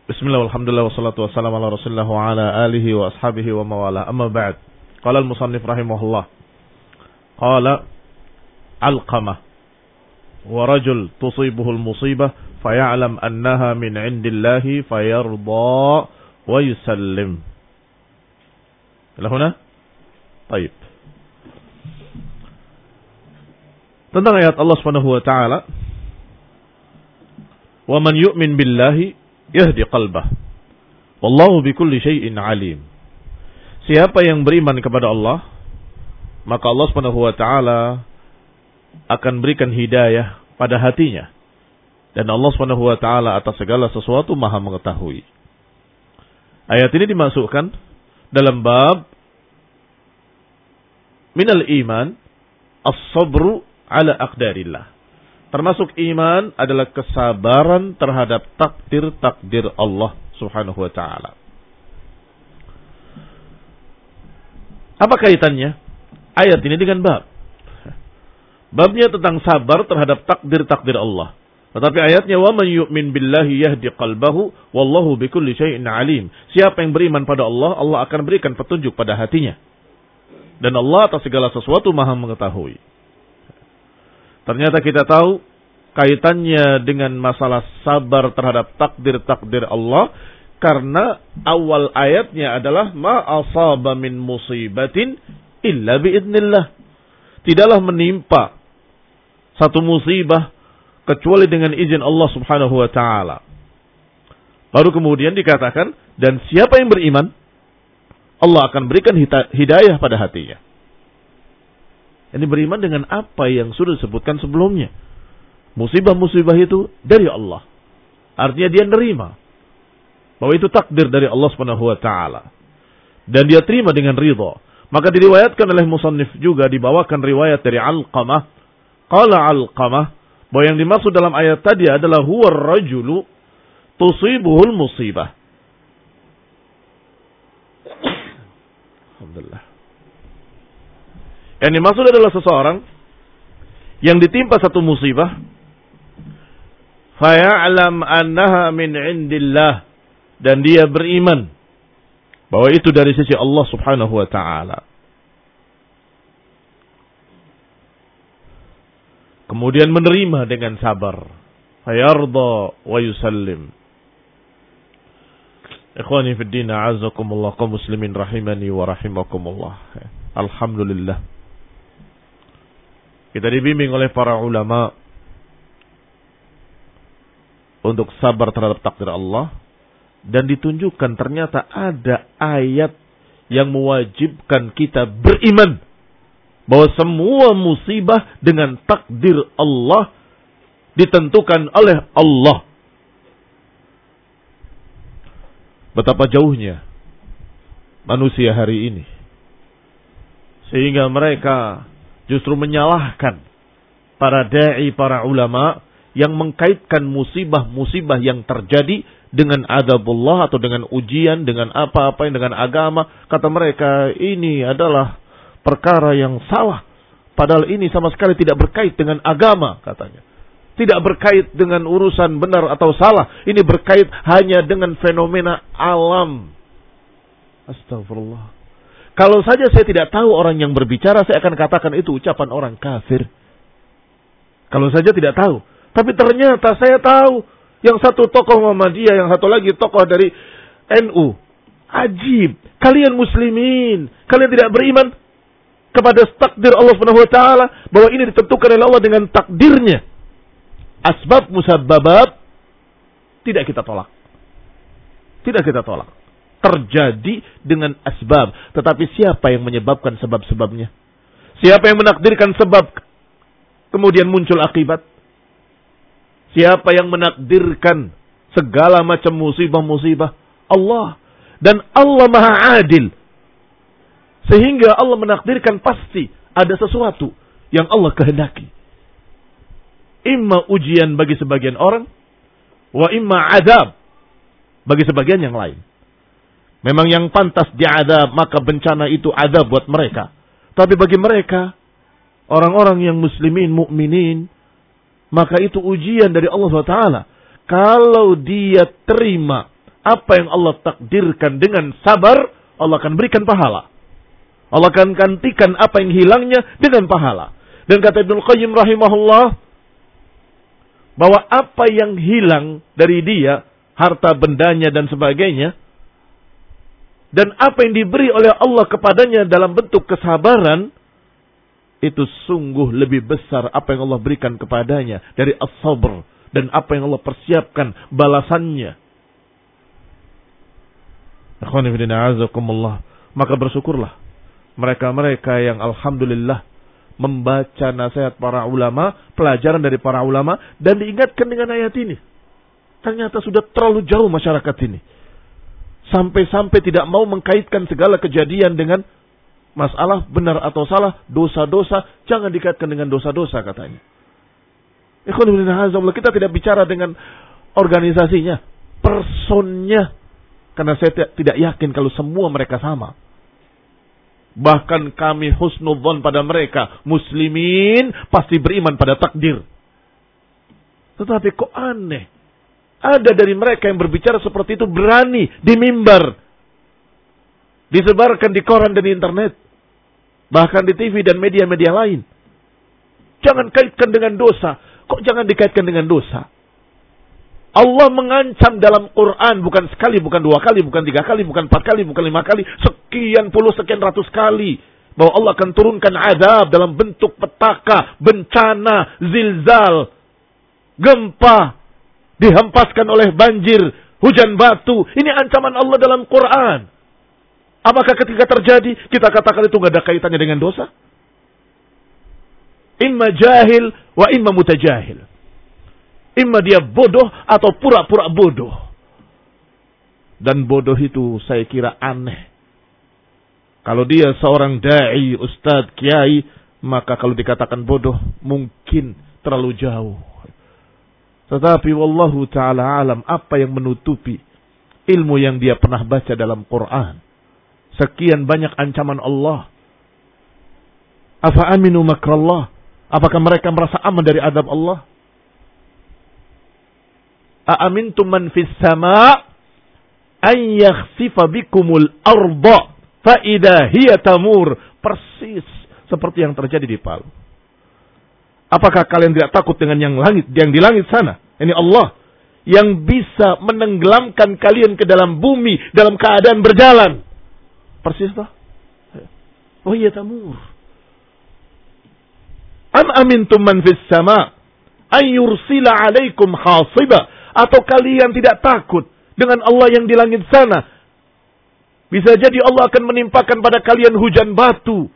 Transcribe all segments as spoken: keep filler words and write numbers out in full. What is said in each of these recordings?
Bismillah, alhamdulillah, wassalatu wassalamu ala rasulillah wa ala alihi wa ashabihi wa mawala. Amma ba'd. Qala al-musannif rahimahullah. Qala Alqamah wa rajul tusibuhu al-musibah faya'lam annaha min 'indillahi fayarda wa yusallim. Ila huna? Baik. Tentang ayat Allah Subhanahu wa taala, "Wa man yu'min billahi yahdi qalbah. Wallahu bikulli syai'in alim." Siapa yang beriman kepada Allah, maka Allah Subhanahu wa taala akan berikan hidayah pada hatinya. Dan Allah Subhanahu wa taala atas segala sesuatu Maha mengetahui. Ayat ini dimasukkan dalam bab minal iman as-sabru ala aqdarillah. Termasuk iman adalah kesabaran terhadap takdir-takdir Allah Subhanahu wa taala. Apa kaitannya ayat ini dengan bab? Babnya tentang sabar terhadap takdir-takdir Allah. Tetapi ayatnya wa man yu'min billahi yahdi qalbahu wallahu bikulli syai'in alim. Siapa yang beriman pada Allah, Allah akan berikan petunjuk pada hatinya. Dan Allah atas segala sesuatu Maha mengetahui. Ternyata kita tahu kaitannya dengan masalah sabar terhadap takdir-takdir Allah karena awal ayatnya adalah ma asaba min musibatin illa biidznillah. Tidaklah menimpa satu musibah kecuali dengan izin Allah Subhanahu wa taala. Baru kemudian dikatakan, dan siapa yang beriman, Allah akan berikan hidayah pada hatinya. Ini beriman dengan apa yang sudah disebutkan sebelumnya. Musibah-musibah itu dari Allah. Artinya dia nerima bahwa itu takdir dari Allah Subhanahu wa taala. Dan dia terima dengan ridha. Maka diriwayatkan oleh musannif juga, dibawakan riwayat dari Alqamah. Qala Alqamah, bahwa yang dimaksud dalam ayat tadi adalah huwa ar-rajulu tusibuhul musibah. Alhamdulillah. Yang dimaksud adalah seseorang yang ditimpa satu musibah, faya'lam annaha min 'indillah, dan dia beriman bahwa itu dari sisi Allah Subhanahu wa taala. Kemudian menerima dengan sabar, fayarda wa yusallim. Ikhwani fid din, a'azzakumullah, kaum muslimin rahimani wa rahimakumullah. Alhamdulillah, kita dibimbing oleh para ulama untuk sabar terhadap takdir Allah. Dan ditunjukkan ternyata ada ayat yang mewajibkan kita beriman bahwa semua musibah dengan takdir Allah ditentukan oleh Allah. Betapa jauhnya manusia hari ini, sehingga mereka justru menyalahkan para da'i, para ulama yang mengkaitkan musibah-musibah yang terjadi dengan adabullah atau dengan ujian, dengan apa-apa yang dengan agama. Kata mereka, ini adalah perkara yang salah. Padahal ini sama sekali tidak berkait dengan agama, katanya. Tidak berkait dengan urusan benar atau salah. Ini berkait hanya dengan fenomena alam. Astagfirullah. Kalau saja saya tidak tahu orang yang berbicara, saya akan katakan itu ucapan orang kafir. Kalau saja tidak tahu. Tapi ternyata saya tahu. Yang satu tokoh Muhammadiyah, yang satu lagi tokoh dari N U. Ajib. Kalian muslimin, kalian tidak beriman kepada takdir Allah Subhanahu wa taala bahwa ini ditentukan oleh Allah dengan takdirnya. Asbab musabbabat tidak kita tolak. Tidak kita tolak. Terjadi dengan asbab, tetapi siapa yang menyebabkan sebab-sebabnya? Siapa yang menakdirkan sebab kemudian muncul akibat? Siapa yang menakdirkan segala macam musibah-musibah? Allah. Dan Allah Maha Adil. Sehingga Allah menakdirkan pasti ada sesuatu yang Allah kehendaki. Imma ujian bagi sebagian orang, wa imma adab bagi sebagian yang lain. Memang yang pantas diadab, maka bencana itu adab buat mereka. Tapi bagi mereka, orang-orang yang muslimin, mukminin, maka itu ujian dari Allah subhanahu wa taala. Kalau dia terima apa yang Allah takdirkan dengan sabar, Allah akan berikan pahala. Allah akan gantikan apa yang hilangnya dengan pahala. Dan kata Ibnu Qayyim rahimahullah, bahwa apa yang hilang dari dia, harta bendanya dan sebagainya, dan apa yang diberi oleh Allah kepadanya dalam bentuk kesabaran, itu sungguh lebih besar apa yang Allah berikan kepadanya dari as-sabr, dan apa yang Allah persiapkan balasannya. Maka bersyukurlah mereka-mereka yang alhamdulillah membaca nasihat para ulama, pelajaran dari para ulama, dan diingatkan dengan ayat ini. Ternyata sudah terlalu jauh masyarakat ini, sampai-sampai tidak mau mengkaitkan segala kejadian dengan masalah benar atau salah, dosa-dosa, jangan dikaitkan dengan dosa-dosa katanya. Kita tidak bicara dengan organisasinya, personnya, karena saya tidak yakin kalau semua mereka sama. Bahkan kami husnudzon pada mereka, muslimin pasti beriman pada takdir. Tetapi kok aneh, ada dari mereka yang berbicara seperti itu berani di mimbar, disebarkan di koran dan di internet, bahkan di T V dan media-media lain. Jangan kaitkan dengan dosa. Kok jangan dikaitkan dengan dosa? Allah mengancam dalam Quran bukan sekali, bukan dua kali, bukan tiga kali, bukan empat kali, bukan lima kali, sekian puluh, sekian ratus kali, bahwa Allah akan turunkan azab dalam bentuk petaka, bencana, zilzal, gempa, dihempaskan oleh banjir, hujan batu. Ini ancaman Allah dalam Quran. Apakah ketika terjadi kita katakan itu nggak ada kaitannya dengan dosa? Imma jahil wa imma mutajahil. Imma dia bodoh atau pura-pura bodoh. Dan bodoh itu saya kira aneh. Kalau dia seorang da'i, ustadz, kiai, maka kalau dikatakan bodoh mungkin terlalu jauh. Tetapi wallahu ta'ala alam, apa yang menutupi ilmu yang dia pernah baca dalam Quran? Sekian banyak ancaman Allah. Afa aminu makrallah? Apakah mereka merasa aman dari adab Allah? Aamintum man fis sama' an yakhsifa bikumul arda fa idza hiya tamur. Persis seperti yang terjadi di Palu. Apakah kalian tidak takut dengan yang langit, yang di langit sana? Ini Allah yang bisa menenggelamkan kalian ke dalam bumi dalam keadaan berjalan. Persis toh? Oh iya tamur. Am amintum man fis sama' an yursila alaikum hasiba. Atau kalian tidak takut dengan Allah yang di langit sana? Bisa jadi Allah akan menimpakan pada kalian hujan batu.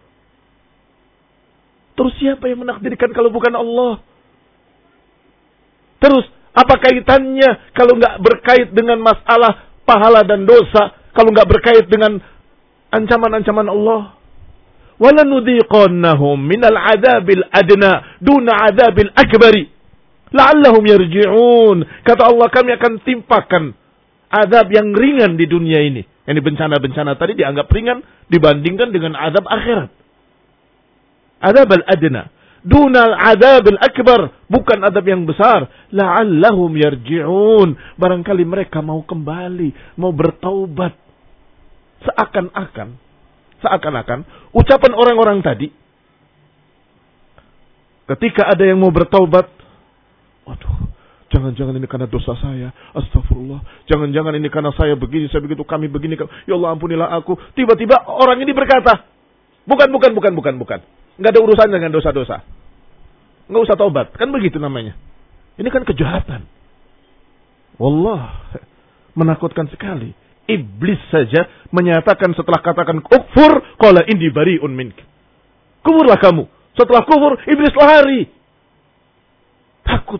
Terus siapa yang menakdirkan kalau bukan Allah? Terus apa kaitannya kalau nggak berkait dengan masalah pahala dan dosa? Kalau nggak berkait dengan ancaman-ancaman Allah? وَلَنُذِيقَنَّهُمْ مِنَ الْعَذَابِ الْأَدْنَى دُونَ عَذَابِ الْأَكْبَرِ لَعَلَّهُمْ يَرْجِعُونَ. Kata Allah, kami akan timpakan azab yang ringan di dunia ini. Ini bencana-bencana tadi dianggap ringan dibandingkan dengan azab akhirat. Azab al-adna dunal azab al-akbar, bukan azab yang besar. La'allahum yarji'un. Barangkali mereka mau kembali, mau bertaubat. Seakan-akan seakan-akan ucapan orang-orang tadi ketika ada yang mau bertaubat, waduh, jangan-jangan ini karena dosa saya. Astagfirullah. Jangan-jangan ini karena saya begini, saya begitu, kami begini. Ya Allah, ampunilah aku. Tiba-tiba orang ini berkata, bukan, bukan, bukan, bukan, bukan. Nggak ada urusan dengan dosa-dosa. Nggak usah taubat. Kan begitu namanya. Ini kan kejahatan. Wallah, menakutkan sekali. Iblis saja menyatakan setelah katakan kufur, qala inni bari'un mink. Kufurlah kamu. Setelah kufur, iblis lari. Takut.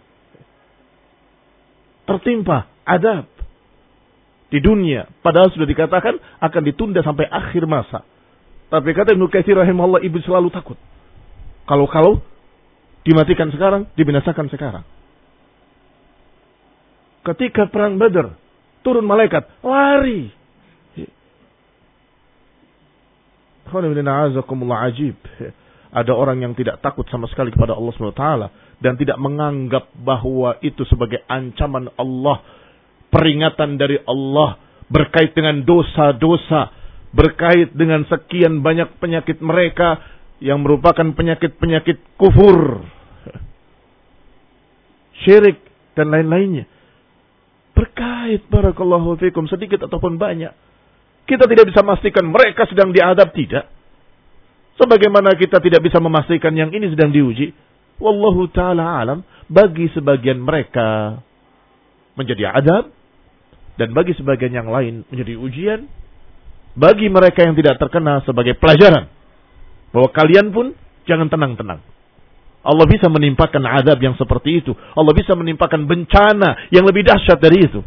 Tertimpa adab di dunia. Padahal sudah dikatakan akan ditunda sampai akhir masa. Tapi kata Ibnu Katsir rahimahullah, iblis selalu takut. Kalau-kalau dimatikan sekarang, dibinasakan sekarang. Ketika perang Badar, turun malaikat, lari. Ajib. Ada orang yang tidak takut sama sekali kepada Allah subhanahu wa taala dan tidak menganggap bahwa itu sebagai ancaman Allah peringatan dari Allah berkait dengan dosa-dosa, berkait dengan sekian banyak penyakit mereka yang merupakan penyakit-penyakit kufur, syirik dan lain-lainnya. Berkait barakallahu fikum sedikit ataupun banyak. Kita tidak bisa memastikan mereka sedang diadab, tidak. Sebagaimana kita tidak bisa memastikan yang ini sedang diuji. Wallahu ta'ala alam, bagi sebagian mereka menjadi adab, dan bagi sebagian yang lain menjadi ujian. Bagi mereka yang tidak terkena sebagai pelajaran, bahwa kalian pun jangan tenang-tenang. Allah bisa menimpakan azab yang seperti itu. Allah bisa menimpakan bencana yang lebih dahsyat dari itu.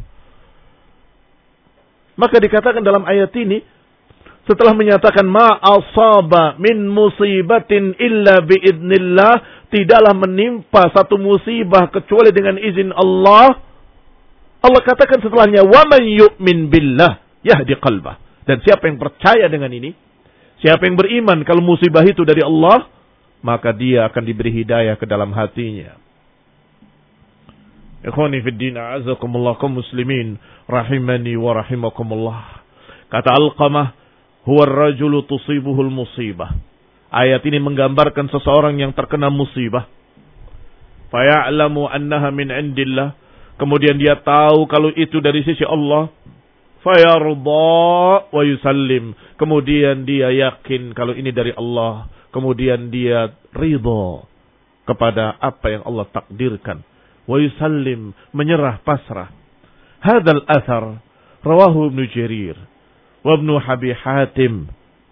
Maka dikatakan dalam ayat ini, setelah menyatakan ma asaba min musibatin illa biidznillah, tidaklah menimpa satu musibah kecuali dengan izin Allah. Allah katakan setelahnya, wa man yu'min billah yahdi qalbah. Dan siapa yang percaya dengan ini, siapa yang beriman kalau musibah itu dari Allah, maka dia akan diberi hidayah ke dalam hatinya. Ikhwani fid din, a'azakumullah kaum muslimin rahimani wa rahimakumullah. Kata Alqamah, huwa ar-rajulu tusibuhul musibah. Ayat ini menggambarkan seseorang yang terkena musibah. Fa ya'lamu annaha min indillah. Kemudian dia tahu kalau itu dari sisi Allah. Fayarda wa yusallim. Kemudian dia yakin kalau ini dari Allah. Kemudian dia ridha kepada apa yang Allah takdirkan. Wa yusallim, menyerah pasrah. Hadzal athar rawahu Ibnu Jarir wa Ibnu Abi Hatim.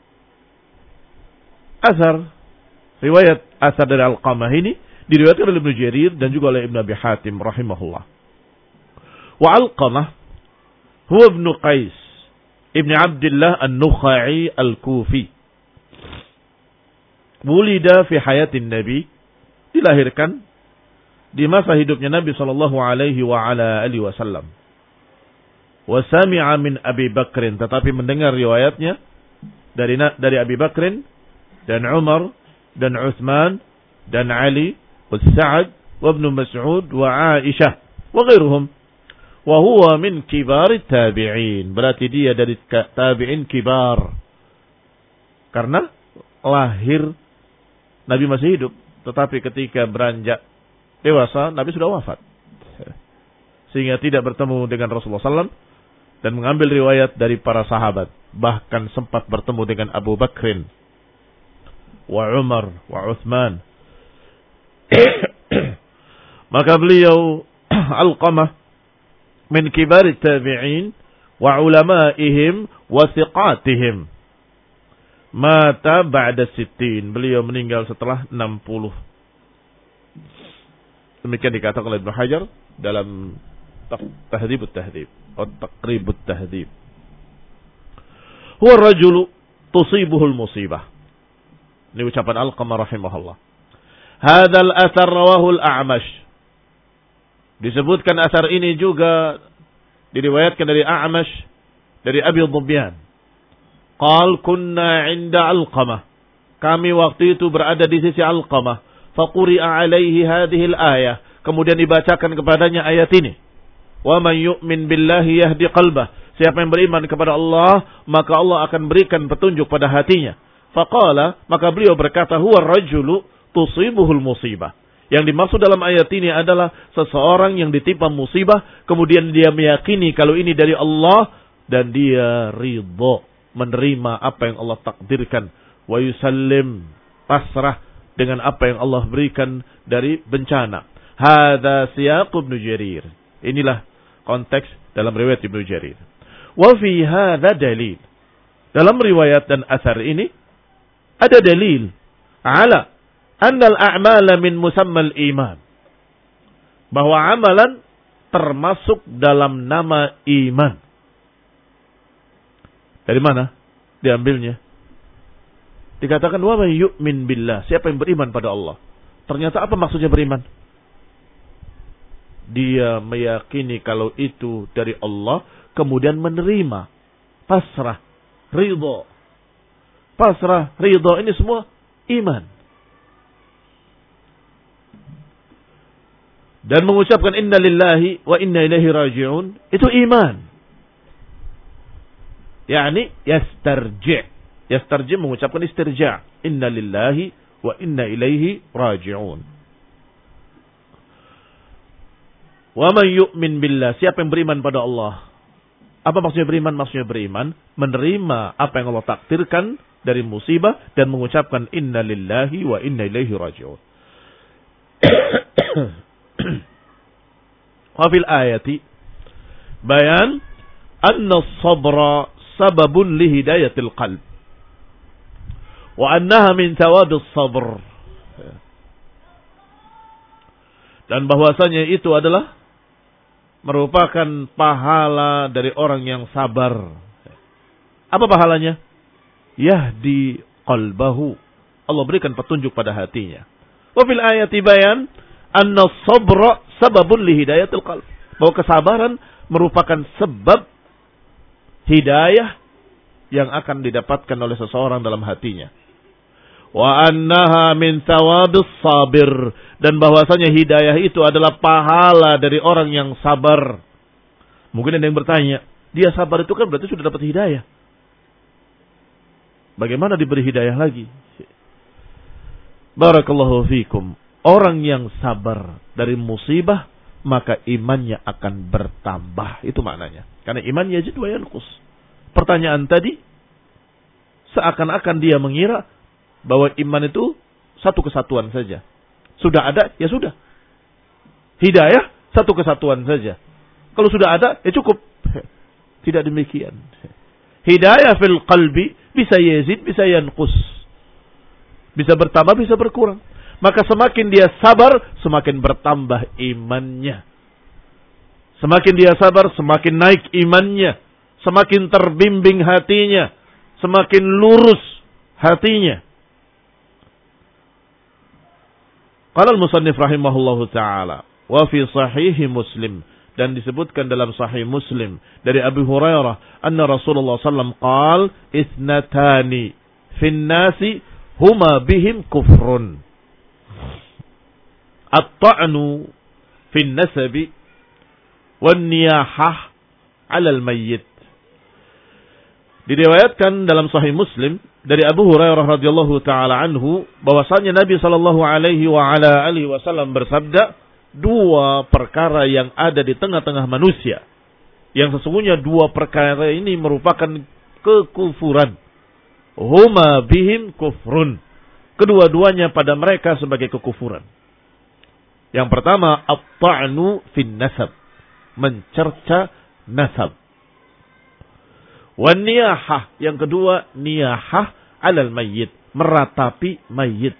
Athar, riwayat athar dari Alqamah ini diriwayatkan oleh Ibnu Jarir dan juga oleh Ibnu Abi Hatim rahimahullah. Wa Alqamah huwa Ibnu Qais Ibnu Abdullah An-Nukhai Al-Kufi. Wulida fi hayatin Nabi, dilahirkan di masa hidupnya Nabi sallallahu alaihi wa ala alihi wasallam. Wa sami'a min Abi Bakrin, tetapi mendengar riwayatnya dari dari Abi Bakrin dan Umar dan Utsman dan Ali wa Sa'ad wa Ibnu Mas'ud wa Aisyah wa ghairuhum. Wa huwa min kibarit tabi'in, berarti dia dari tabi'in kibar. Karena lahir Nabi masih hidup, tetapi ketika beranjak dewasa Nabi sudah wafat, sehingga tidak bertemu dengan Rasulullah sallallahu alaihi wasallam dan mengambil riwayat dari para sahabat. Bahkan sempat bertemu dengan Abu Bakrin wa Umar wa Utsman. Maka beliau Alqamah min kibar tabi'in wa ulama'ihim wa thiqatihim. Mata ba'da sittin. Beliau meninggal setelah enam puluh. Demikian dikatakan oleh Ibnu Hajar dalam Tahdhibut Tahdhib atau Taqribut Tahdhib. Huwa ar-rajulu tusibuhul musibah. Ini ucapan Alqamah rahimahullah. Hadzal athar rawahu al-A'mash. Disebutkan asar ini juga diriwayatkan dari A'mash dari Abi Dhubyan. Qal kunna 'inda Alqamah. Kami waktu itu berada di sisi Alqamah. Faquri'a 'alaihi hadhihi al-ayah. Kemudian dibacakan kepadanya ayat ini. Wa man yu'min billahi yahdi qalbah. Siapa yang beriman kepada Allah, maka Allah akan berikan petunjuk pada hatinya. Faqala, maka beliau berkata, huwa ar-rajulu tusibuhul musibah. Yang dimaksud dalam ayat ini adalah seseorang yang ditimpa musibah, kemudian dia meyakini kalau ini dari Allah, dan dia ridha, menerima apa yang Allah takdirkan. Wa yusallim, pasrah dengan apa yang Allah berikan dari bencana. Hadza siyaq Ibnu Jarir. Inilah konteks dalam riwayat Ibnu Jarir. Wa fi hadza dalil. Dalam riwayat dan asar ini ada dalil ala annal a'mala min musammal iman. Bahwa amalan termasuk dalam nama iman. Dari mana diambilnya? Dikatakan wa may yu'min billah, siapa yang beriman pada Allah. Ternyata apa maksudnya beriman? Dia meyakini kalau itu dari Allah, kemudian menerima, pasrah, ridha. Pasrah, ridha, ini semua iman. dan mengucapkan inna lillahi wa inna ilaihi raji'un, itu iman. Yani yastarji'. Yastarji' mengucapkan istirja'. Inna lillahi wa inna ilaihi raji'un. Wa man yu'min billah, siapa yang beriman pada Allah. Apa maksudnya beriman? Maksudnya beriman menerima apa yang Allah takdirkan dari musibah dan mengucapkan inna lillahi wa inna ilaihi raji'un. Wa fil ayati bayan anna as-sabra sababun li hidayatil qalb wa annaha min thawabil sabr, dan bahwasanya itu adalah merupakan pahala dari orang yang sabar. Apa pahalanya? Yahdi qalbahu, Allah berikan petunjuk pada hatinya. Wa fil ayati bayan anna sabra sababun li hidayatil qalb, bahwa kesabaran merupakan sebab hidayah yang akan didapatkan oleh seseorang dalam hatinya. Wa annaha min thawabis sabir, dan bahwasanya hidayah itu adalah pahala dari orang yang sabar. Mungkin ada yang bertanya, dia sabar itu kan berarti sudah dapat hidayah. Bagaimana diberi hidayah lagi? Barakallahu fikum. Orang yang sabar dari musibah, maka imannya akan bertambah. Itu maknanya. Karena iman yazid wa yanqus. Pertanyaan tadi, seakan-akan dia mengira bahwa iman itu satu kesatuan saja. Sudah ada, ya sudah. Hidayah, satu kesatuan saja. Kalau sudah ada, ya cukup. Tidak demikian. Hidayah fil qalbi bisa yazid, bisa yanqus. Bisa bertambah, bisa berkurang. Maka semakin dia sabar, semakin bertambah imannya. Semakin dia sabar, semakin naik imannya. Semakin terbimbing hatinya. Semakin lurus hatinya. Qala al-musannif rahimahullahu ta'ala. Wa fi sahihi Muslim. Dan disebutkan dalam sahih Muslim. Dari Abu Hurairah. Anna Rasulullah sallallahu alaihi wasallam qal. Ithnatani fin nasi huma bihim kufrun. At-ta'nu fin nasabi wan niyahah 'ala al-mayyit. Diriwayatkan dalam sahih Muslim dari Abu Hurairah radhiyallahu taala anhu bahwasanya Nabi sallallahu alaihi wa ala alihi wasallam bersabda, dua perkara yang ada di tengah-tengah manusia, yang sesungguhnya dua perkara ini merupakan kekufuran. Huma bihim kufrun. Kedua-duanya pada mereka sebagai kekufuran. Yang pertama, at-ta'nu fin nasab, mencerca nasab. Wan niyahah, yang kedua niyahah 'alal mayyit, meratapi mayit.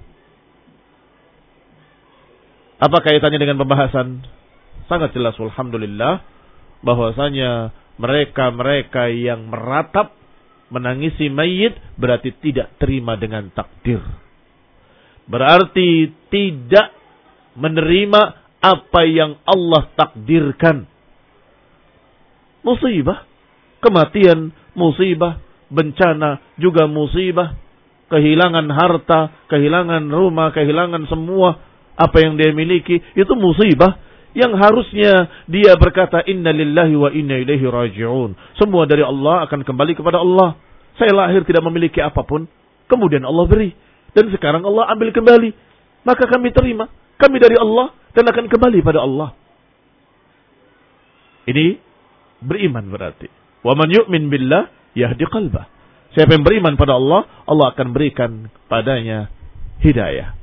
Apa kaitannya dengan pembahasan? Sangat jelas alhamdulillah bahwasanya mereka-mereka yang meratap menangisi mayit berarti tidak terima dengan takdir. Berarti tidak menerima apa yang Allah takdirkan. Musibah, kematian, musibah, bencana, juga musibah, kehilangan harta, kehilangan rumah, kehilangan semua apa yang dia miliki, itu musibah yang harusnya dia berkata inna lillahi wa inna ilaihi raji'un. Semua dari Allah akan kembali kepada Allah. Saya lahir tidak memiliki apapun, kemudian Allah beri, dan sekarang Allah ambil kembali. Maka kami terima, kami dari Allah dan akan kembali pada Allah. Ini beriman berarti. Wa man yu'min billah yahdi qalbah. Siapa yang beriman pada Allah, Allah akan berikan padanya hidayah.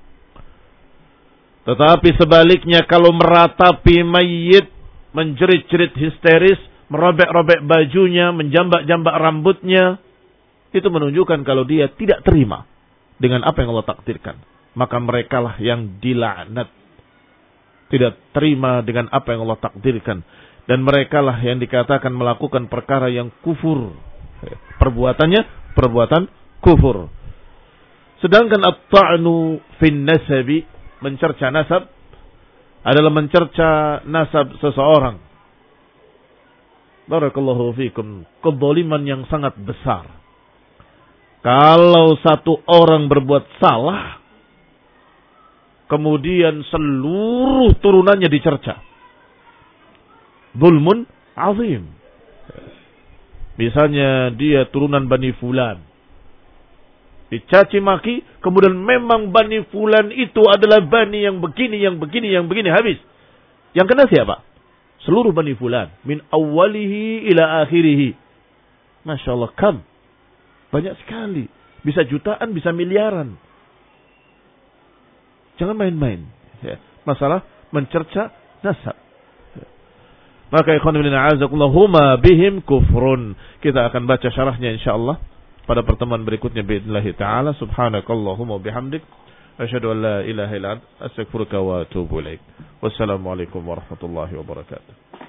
Tetapi sebaliknya kalau meratapi mayit, menjerit-jerit histeris, merobek-robek bajunya, menjambak-jambak rambutnya, itu menunjukkan kalau dia tidak terima dengan apa yang Allah takdirkan. Maka merekalah yang dilaknat. Tidak terima dengan apa yang Allah takdirkan. Dan merekalah yang dikatakan melakukan perkara yang kufur. Perbuatannya perbuatan kufur. Sedangkan at-ta'nu fin nasabi, mencerca nasab, adalah mencerca nasab seseorang. Barakallahu fikum. Kezaliman yang sangat besar. Kalau satu orang berbuat salah, kemudian seluruh turunannya dicerca. Zulmun azim. Misalnya dia turunan Bani Fulan, dicaci maki, kemudian memang Bani Fulan itu adalah Bani yang begini, yang begini, yang begini, habis. Yang kena siapa? Seluruh Bani Fulan. Min awalihi ila akhirihi. Masya Allah, kam. Banyak sekali. Bisa jutaan, bisa miliaran. Jangan main-main. Ya. Masalah mencerca nasab. Maka ikhwan fillah a'azakumullah huma bihim kufrun. Kita akan baca syarahnya insyaallah pada pertemuan berikutnya باذنillah taala. Subhanakallahumma bihamdik asyhadu an la ilaha illa anta astaghfiruka wa atubu ilaik. Wassalamualaikum warahmatullahi wabarakatuh.